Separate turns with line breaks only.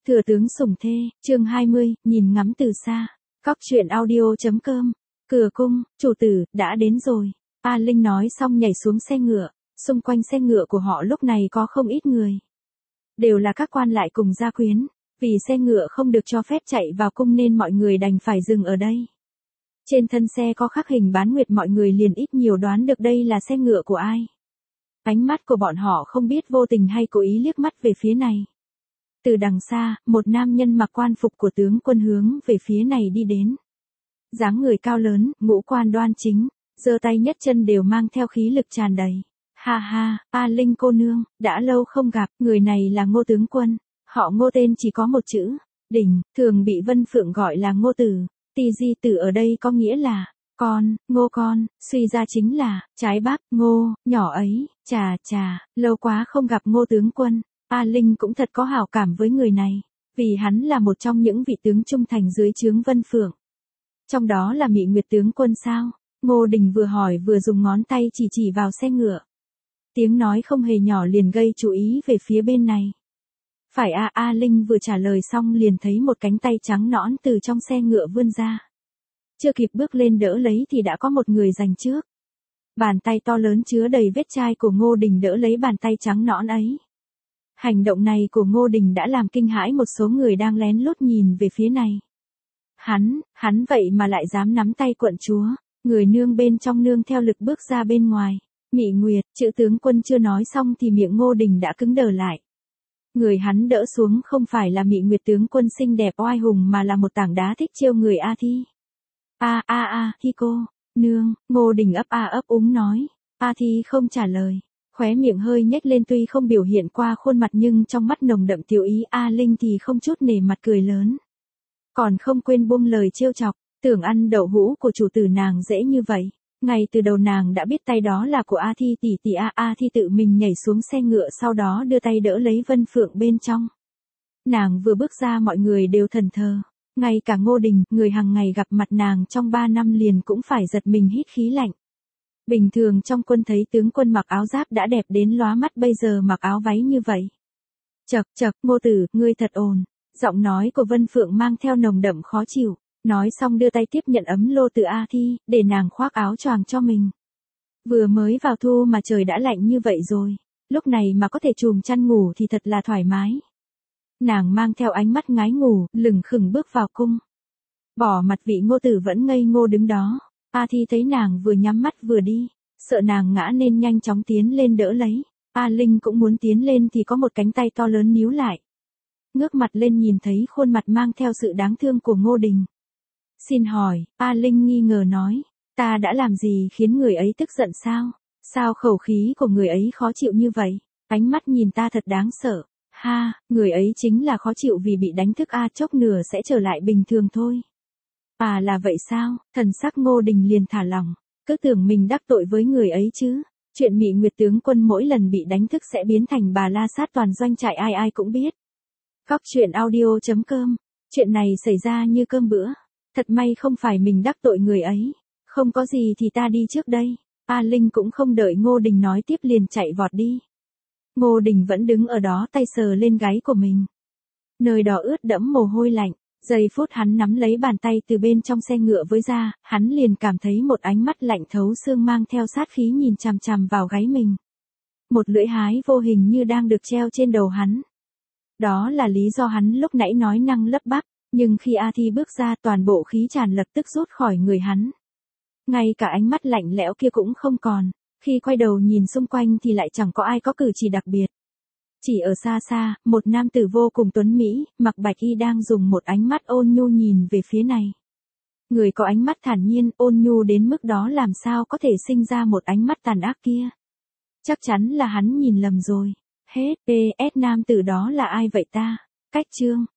Thừa tướng sủng thê, chương 20, nhìn ngắm từ xa. Cóc truyện audio.com. Cửa cung, chủ tử, đã đến rồi. A Linh nói xong nhảy xuống xe ngựa. Xung quanh xe ngựa của họ lúc này có không ít người. Đều là các quan lại cùng gia quyến. Vì xe ngựa không được cho phép chạy vào cung nên mọi người đành phải dừng ở đây. Trên thân xe có khắc hình bán nguyệt, mọi người liền ít nhiều đoán được đây là xe ngựa của ai. Ánh mắt của bọn họ không biết vô tình hay cố ý liếc mắt về phía này. Từ đằng xa, một nam nhân mặc quan phục của tướng quân hướng về phía này đi đến. Dáng người cao lớn, ngũ quan đoan chính, giơ tay nhất chân đều mang theo khí lực tràn đầy. Ha ha, A Linh cô nương, đã lâu không gặp, người này là Ngô tướng quân. Họ Ngô tên chỉ có một chữ, Đình, thường bị Vân Phượng gọi là Ngô Tử. Tỳ di tử ở đây có nghĩa là con, Ngô con, suy ra chính là trái bắp, Ngô, nhỏ ấy, chà, lâu quá không gặp Ngô tướng quân. A Linh cũng thật có hảo cảm với người này, vì hắn là một trong những vị tướng trung thành dưới trướng Vân Phượng. Trong đó là Mị Nguyệt tướng quân sao? Ngô Đình vừa hỏi vừa dùng ngón tay chỉ vào xe ngựa. Tiếng nói không hề nhỏ liền gây chú ý về phía bên này. Phải A Linh vừa trả lời xong liền thấy một cánh tay trắng nõn từ trong xe ngựa vươn ra. Chưa kịp bước lên đỡ lấy thì đã có một người giành trước. Bàn tay to lớn chứa đầy vết chai của Ngô Đình đỡ lấy bàn tay trắng nõn ấy. Hành động này của Ngô Đình đã làm kinh hãi một số người đang lén lút nhìn về phía này. Hắn vậy mà lại dám nắm tay quận chúa, người nương bên trong nương theo lực bước ra bên ngoài. Mị Nguyệt, chữ tướng quân chưa nói xong thì miệng Ngô Đình đã cứng đờ lại. Người hắn đỡ xuống không phải là Mị Nguyệt tướng quân xinh đẹp oai hùng mà là một tảng đá thích trêu người A Thi. Thi cô, nương, Ngô Đình ấp úng nói. A Thi không trả lời. Khóe miệng hơi nhếch lên tuy không biểu hiện qua khuôn mặt nhưng trong mắt nồng đậm tiểu ý. A Linh thì không chút nể mặt cười lớn. Còn không quên buông lời trêu chọc, tưởng ăn đậu hũ của chủ tử nàng dễ như vậy. Ngay từ đầu nàng đã biết tay đó là của A Thi tỷ. A Thi tự mình nhảy xuống xe ngựa sau đó đưa tay đỡ lấy Vân Phượng bên trong. Nàng vừa bước ra mọi người đều thần thờ. Ngay cả Ngô Đình, người hàng ngày gặp mặt nàng trong 3 năm liền cũng phải giật mình hít khí lạnh. Bình thường trong quân thấy tướng quân mặc áo giáp đã đẹp đến lóa mắt, bây giờ mặc áo váy như vậy. Chậc, Ngô tử, ngươi thật ồn. Giọng nói của Vân Phượng mang theo nồng đậm khó chịu. Nói xong đưa tay tiếp nhận ấm lô từ A Thi, để nàng khoác áo choàng cho mình. Vừa mới vào thu mà trời đã lạnh như vậy rồi. Lúc này mà có thể trùm chăn ngủ thì thật là thoải mái. Nàng mang theo ánh mắt ngái ngủ, lửng khửng bước vào cung. Bỏ mặt vị Ngô tử vẫn ngây ngô đứng đó. A Thi thấy nàng vừa nhắm mắt vừa đi, sợ nàng ngã nên nhanh chóng tiến lên đỡ lấy. A Linh cũng muốn tiến lên thì có một cánh tay to lớn níu lại. Ngước mặt lên nhìn thấy khuôn mặt mang theo sự đáng thương của Ngô Đình. Xin hỏi, A Linh nghi ngờ nói, ta đã làm gì khiến người ấy tức giận sao? Sao khẩu khí của người ấy khó chịu như vậy? Ánh mắt nhìn ta thật đáng sợ. Ha, người ấy chính là khó chịu vì bị đánh thức chốc nữa sẽ trở lại bình thường thôi. Là vậy sao? Thần sắc Ngô Đình liền thả lỏng, cứ tưởng mình đắc tội với người ấy chứ. Chuyện Mị Nguyệt tướng quân mỗi lần bị đánh thức sẽ biến thành bà la sát toàn doanh trại ai cũng biết. Cóc truyện audio.com. Chuyện này xảy ra như cơm bữa. Thật may không phải mình đắc tội người ấy. Không có gì thì ta đi trước đây. A Linh cũng không đợi Ngô Đình nói tiếp liền chạy vọt đi. Ngô Đình vẫn đứng ở đó tay sờ lên gáy của mình. Nơi đó ướt đẫm mồ hôi lạnh. Giây phút hắn nắm lấy bàn tay từ bên trong xe ngựa với ra, hắn liền cảm thấy một ánh mắt lạnh thấu xương mang theo sát khí nhìn chằm chằm vào gáy mình. Một lưỡi hái vô hình như đang được treo trên đầu hắn. Đó là lý do hắn lúc nãy nói năng lắp bắp, nhưng khi A Thi bước ra toàn bộ khí tràn lập tức rút khỏi người hắn. Ngay cả ánh mắt lạnh lẽo kia cũng không còn, khi quay đầu nhìn xung quanh thì lại chẳng có ai có cử chỉ đặc biệt. Chỉ ở xa, một nam tử vô cùng tuấn mỹ, mặc bạch y đang dùng một ánh mắt ôn nhu nhìn về phía này. Người có ánh mắt thản nhiên, ôn nhu đến mức đó làm sao có thể sinh ra một ánh mắt tàn ác kia. Chắc chắn là hắn nhìn lầm rồi. Hết, PS nam tử đó là ai vậy ta? Cách chương.